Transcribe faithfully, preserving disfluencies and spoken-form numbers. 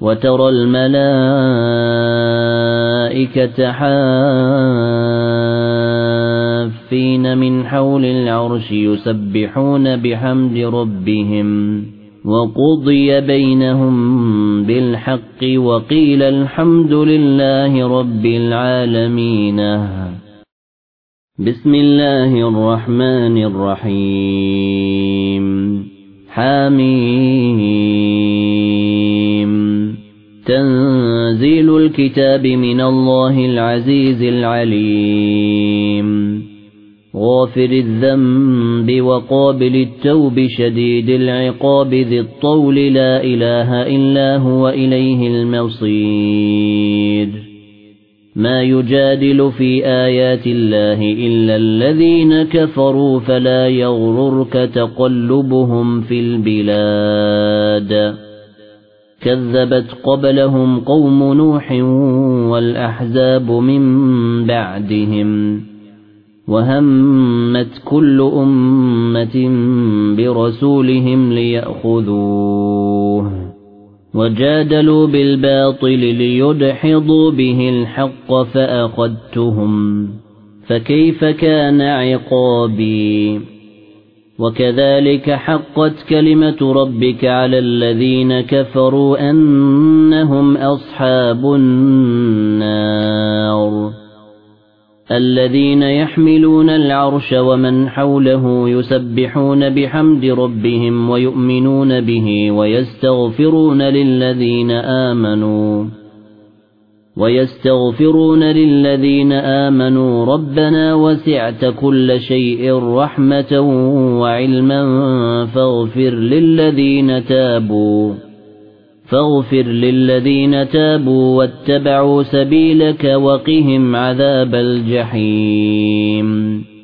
وترى الملائكة حافين من حول العرش يسبحون بحمد ربهم وقضي بينهم بالحق وقيل الحمد لله رب العالمين. بسم الله الرحمن الرحيم. حميم. تنزيل الكتاب من الله العزيز العليم. غافر الذنب وقابل التوب شديد العقاب ذي الطول لا إله إلا هو إليه المصير. ما يجادل في آيات الله إلا الذين كفروا فلا يغررك تقلبهم في البلاد. كذبت قبلهم قوم نوح والأحزاب من بعدهم وهمت كل أمة برسولهم ليأخذوه وجادلوا بالباطل ليدحضوا به الحق فأخذتهم فكيف كان عقابي. وكذلك حقت كلمة ربك على الذين كفروا أنهم أصحاب النار. الذين يحملون العرش ومن حوله يسبحون بحمد ربهم ويؤمنون به ويستغفرون للذين آمنوا ويستغفرون للذين آمنوا ربنا وسعت كل شيء رحمة وعلما فاغفر للذين تابوا فاغفر للذين تابوا واتبعوا سبيلك وقهم عذاب الجحيم.